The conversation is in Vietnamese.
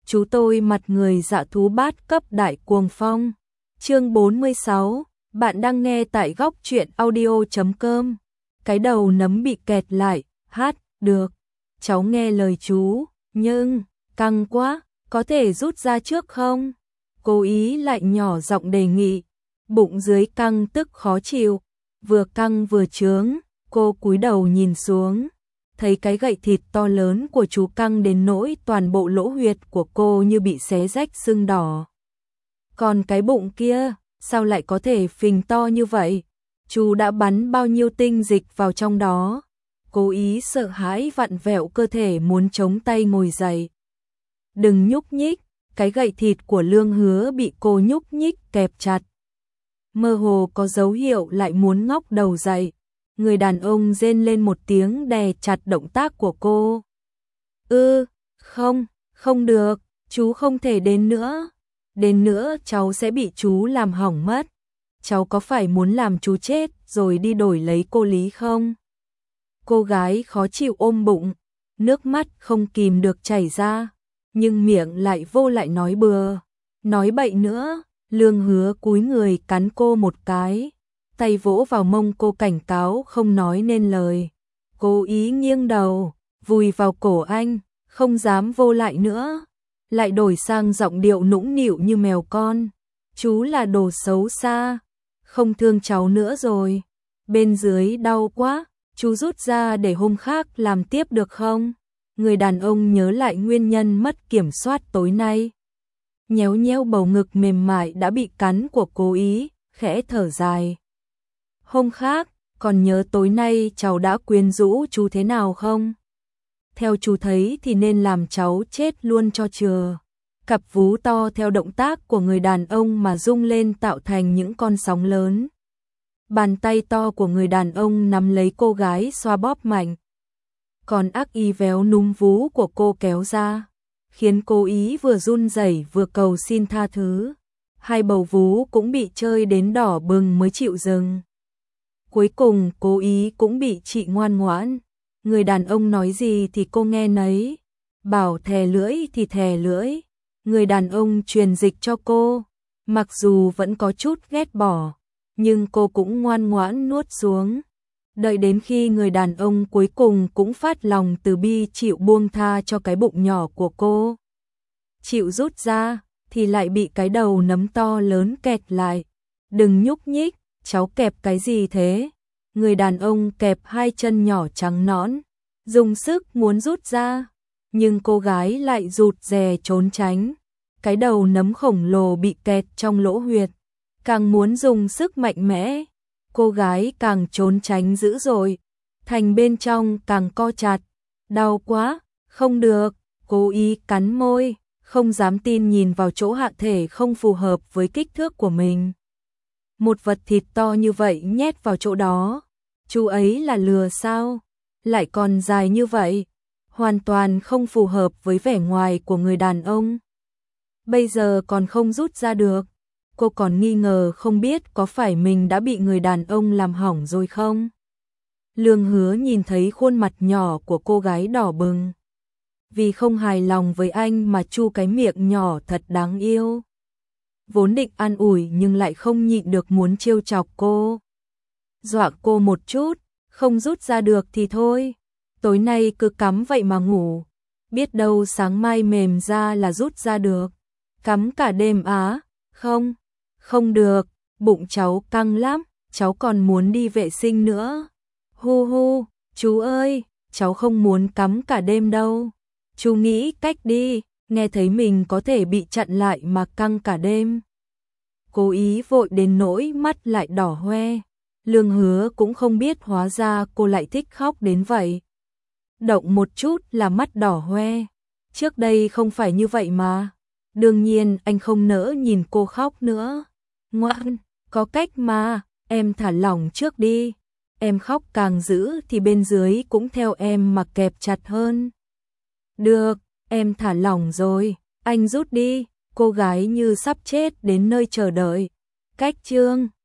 chú tôi mặt người dạ thú bát cấp đại cuồng phong. Chương 46, bạn đang nghe tại góc truyện audio.com. Cái đầu nấm bị kẹt lại, hát, được. Cháu nghe lời chú, nhưng, căng quá, có thể rút ra trước không? Cố ý lại nhỏ giọng đề nghị. Bụng dưới căng tức khó chịu, vừa căng vừa chướng, cô cúi đầu nhìn xuống. Thấy cái gậy thịt to lớn của chú căng đến nỗi toàn bộ lỗ huyệt của cô như bị xé rách sưng đỏ. Còn cái bụng kia, sao lại có thể phình to như vậy? Chú đã bắn bao nhiêu tinh dịch vào trong đó? Cố ý sợ hãi vặn vẹo cơ thể muốn chống tay ngồi dậy. Đừng nhúc nhích, cái gậy thịt của Lương Hứa bị cô nhúc nhích kẹp chặt. Mơ hồ có dấu hiệu lại muốn ngóc đầu dậy. Người đàn ông rên lên một tiếng đè chặt động tác của cô. Không được, chú không thể đến nữa. Đến nữa cháu sẽ bị chú làm hỏng mất. Cháu có phải muốn làm chú chết rồi đi đổi lấy cô Lý không? Cô gái khó chịu ôm bụng, nước mắt không kìm được chảy ra, nhưng miệng lại vô lại nói bừa, nói bậy nữa. Lương Hứa cúi người cắn cô một cái, tay vỗ vào mông cô cảnh cáo không nói nên lời. Cố ý nghiêng đầu, vùi vào cổ anh, không dám vô lại nữa, lại đổi sang giọng điệu nũng nịu như mèo con. Chú là đồ xấu xa, không thương cháu nữa rồi. Bên dưới đau quá, chú rút ra để hôm khác làm tiếp được không? Người đàn ông nhớ lại nguyên nhân mất kiểm soát tối nay. Nhéo nhéo bầu ngực mềm mại đã bị cắn của Cố Ý, khẽ thở dài. Hôm khác, còn nhớ tối nay cháu đã quyến rũ chú thế nào không? Theo chú thấy thì nên làm cháu chết luôn cho chừa. Cặp vú to theo động tác của người đàn ông mà rung lên tạo thành những con sóng lớn. Bàn tay to của người đàn ông nắm lấy cô gái xoa bóp mạnh. Còn ác ý véo núm vú của cô kéo ra, khiến Cố Ý vừa run rẩy vừa cầu xin tha thứ. Hai bầu vú cũng bị chơi đến đỏ bừng mới chịu dừng. Cuối cùng Cố Ý cũng bị chị ngoan ngoãn. Người đàn ông nói gì thì cô nghe nấy, bảo thè lưỡi thì thè lưỡi. Người đàn ông truyền dịch cho cô, mặc dù vẫn có chút ghét bỏ, nhưng cô cũng ngoan ngoãn nuốt xuống. Đợi đến khi người đàn ông cuối cùng cũng phát lòng từ bi chịu buông tha cho cái bụng nhỏ của cô, chịu rút ra, thì lại bị cái đầu nấm to lớn kẹt lại. Đừng nhúc nhích, cháu kẹp cái gì thế? Người đàn ông kẹp hai chân nhỏ trắng nõn, dùng sức muốn rút ra, nhưng cô gái lại rụt rè trốn tránh. Cái đầu nấm khổng lồ bị kẹt trong lỗ huyệt, càng muốn dùng sức mạnh mẽ, cô gái càng trốn tránh dữ dội, thành bên trong càng co chặt. Đau quá, không được. Cố Ý cắn môi, không dám tin nhìn vào chỗ hạ thể không phù hợp với kích thước của mình. Một vật thịt to như vậy nhét vào chỗ đó, chú ấy là lừa sao? Lại còn dài như vậy, hoàn toàn không phù hợp với vẻ ngoài của người đàn ông. Bây giờ còn không rút ra được, cô còn nghi ngờ không biết có phải mình đã bị người đàn ông làm hỏng rồi không? Lương Hứa nhìn thấy khuôn mặt nhỏ của cô gái đỏ bừng. Vì không hài lòng với anh mà chu cái miệng nhỏ thật đáng yêu. Vốn định an ủi nhưng lại không nhịn được muốn trêu chọc cô. Dọa cô một chút, không rút ra được thì thôi. Tối nay cứ cắm vậy mà ngủ. Biết đâu sáng mai mềm ra là rút ra được. Cắm cả đêm á? Không được, bụng cháu căng lắm, cháu còn muốn đi vệ sinh nữa. Hu hu, chú ơi, cháu không muốn cắm cả đêm đâu. Chú nghĩ cách đi, nghe thấy mình có thể bị chặn lại mà căng cả đêm. Cố Ý vội đến nỗi mắt lại đỏ hoe. Lương Hứa cũng không biết hóa ra cô lại thích khóc đến vậy. Động một chút là mắt đỏ hoe. Trước đây không phải như vậy mà. Đương nhiên anh không nỡ nhìn cô khóc nữa. Ngoan, có cách mà, em thả lỏng trước đi. Em khóc càng dữ thì bên dưới cũng theo em mà kẹp chặt hơn. Được, em thả lỏng rồi, anh rút đi. Cô gái như sắp chết đến nơi chờ đợi. Cách chương